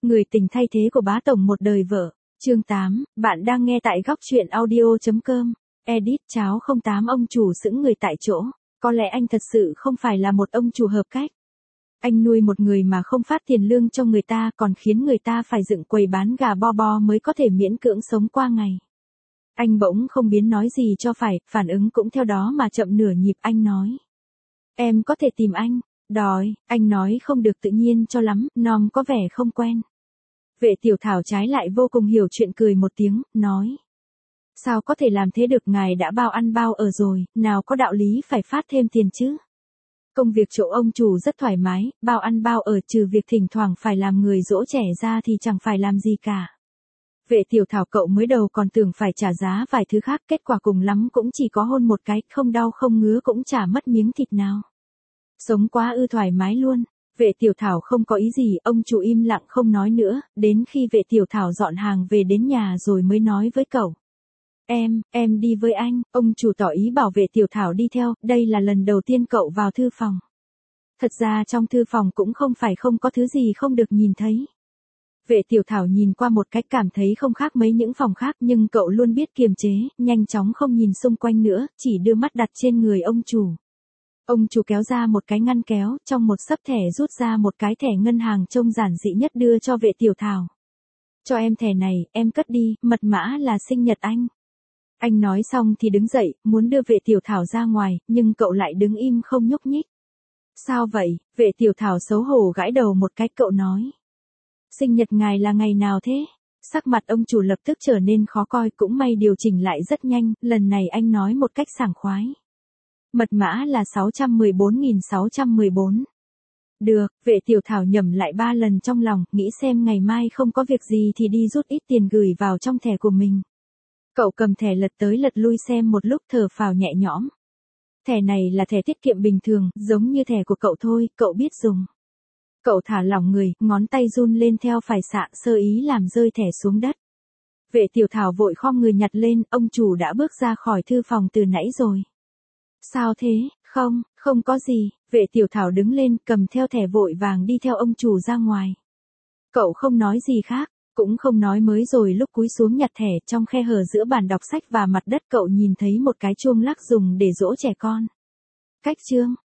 Người tình thay thế của bá tổng một đời vợ. Chương 8, bạn đang nghe tại góc truyện audio.com. Edit cháo 08 ông chủ sững người tại chỗ. Có lẽ anh thật sự không phải là một ông chủ hợp cách. Anh nuôi một người mà không phát tiền lương cho người ta còn khiến người ta phải dựng quầy bán gà bo bo mới có thể miễn cưỡng sống qua ngày. Anh bỗng không biết nói gì cho phải, phản ứng cũng theo đó mà chậm nửa nhịp. Anh nói: "Em có thể tìm anh." "Đói." Anh nói không được tự nhiên cho lắm, nom có vẻ không quen. Vệ Tiểu Thảo trái lại vô cùng hiểu chuyện, cười một tiếng, nói: "Sao có thể làm thế được, ngài đã bao ăn bao ở rồi, nào có đạo lý phải phát thêm tiền chứ. Công việc chỗ ông chủ rất thoải mái, bao ăn bao ở, trừ việc thỉnh thoảng phải làm người dỗ trẻ ra thì chẳng phải làm gì cả." Vệ Tiểu Thảo cậu mới đầu còn tưởng phải trả giá vài thứ khác, kết quả cùng lắm cũng chỉ có hôn một cái, không đau không ngứa cũng chả mất miếng thịt nào. Sống quá thoải mái luôn. Vệ Tiểu Thảo không có ý gì, ông chủ im lặng không nói nữa, đến khi Vệ Tiểu Thảo dọn hàng về đến nhà rồi mới nói với cậu: Em đi với anh." Ông chủ tỏ ý bảo Vệ Tiểu Thảo đi theo, đây là lần đầu tiên cậu vào thư phòng. Thật ra trong thư phòng cũng không phải không có thứ gì không được nhìn thấy. Vệ Tiểu Thảo nhìn qua một cách cảm thấy không khác mấy những phòng khác, nhưng cậu luôn biết kiềm chế, nhanh chóng không nhìn xung quanh nữa, chỉ đưa mắt đặt trên người ông chủ. Ông chủ kéo ra một cái ngăn kéo, trong một xấp thẻ rút ra một cái thẻ ngân hàng trông giản dị nhất đưa cho Vệ Tiểu Thảo. "Cho em thẻ này, em cất đi, mật mã là sinh nhật anh." Anh nói xong thì đứng dậy, muốn đưa Vệ Tiểu Thảo ra ngoài, nhưng cậu lại đứng im không nhúc nhích. "Sao vậy?" Vệ Tiểu Thảo xấu hổ gãi đầu một cái, cậu nói: "Sinh nhật ngài là ngày nào thế?" Sắc mặt ông chủ lập tức trở nên khó coi, cũng may điều chỉnh lại rất nhanh, lần này anh nói một cách sảng khoái: "Mật mã là 614.614. "Được." Vệ Tiểu Thảo nhẩm lại 3 lần trong lòng, nghĩ xem ngày mai không có việc gì thì đi rút ít tiền gửi vào trong thẻ của mình. Cậu cầm thẻ lật tới lật lui xem một lúc, thở phào nhẹ nhõm. Thẻ này là thẻ tiết kiệm bình thường, giống như thẻ của cậu thôi, cậu biết dùng. Cậu thả lỏng người, ngón tay run lên theo phản xạ, sơ ý làm rơi thẻ xuống đất. Vệ Tiểu Thảo vội khom người nhặt lên, ông chủ đã bước ra khỏi thư phòng từ nãy rồi. "Sao thế?" Không có gì." Vệ Tiểu Thảo đứng lên, cầm theo thẻ vội vàng đi theo ông chủ ra ngoài. Cậu không nói gì khác, cũng không nói mới rồi lúc cúi xuống nhặt thẻ, trong khe hở giữa bàn đọc sách và mặt đất cậu nhìn thấy một cái chuông lắc dùng để dỗ trẻ con. Cách chương.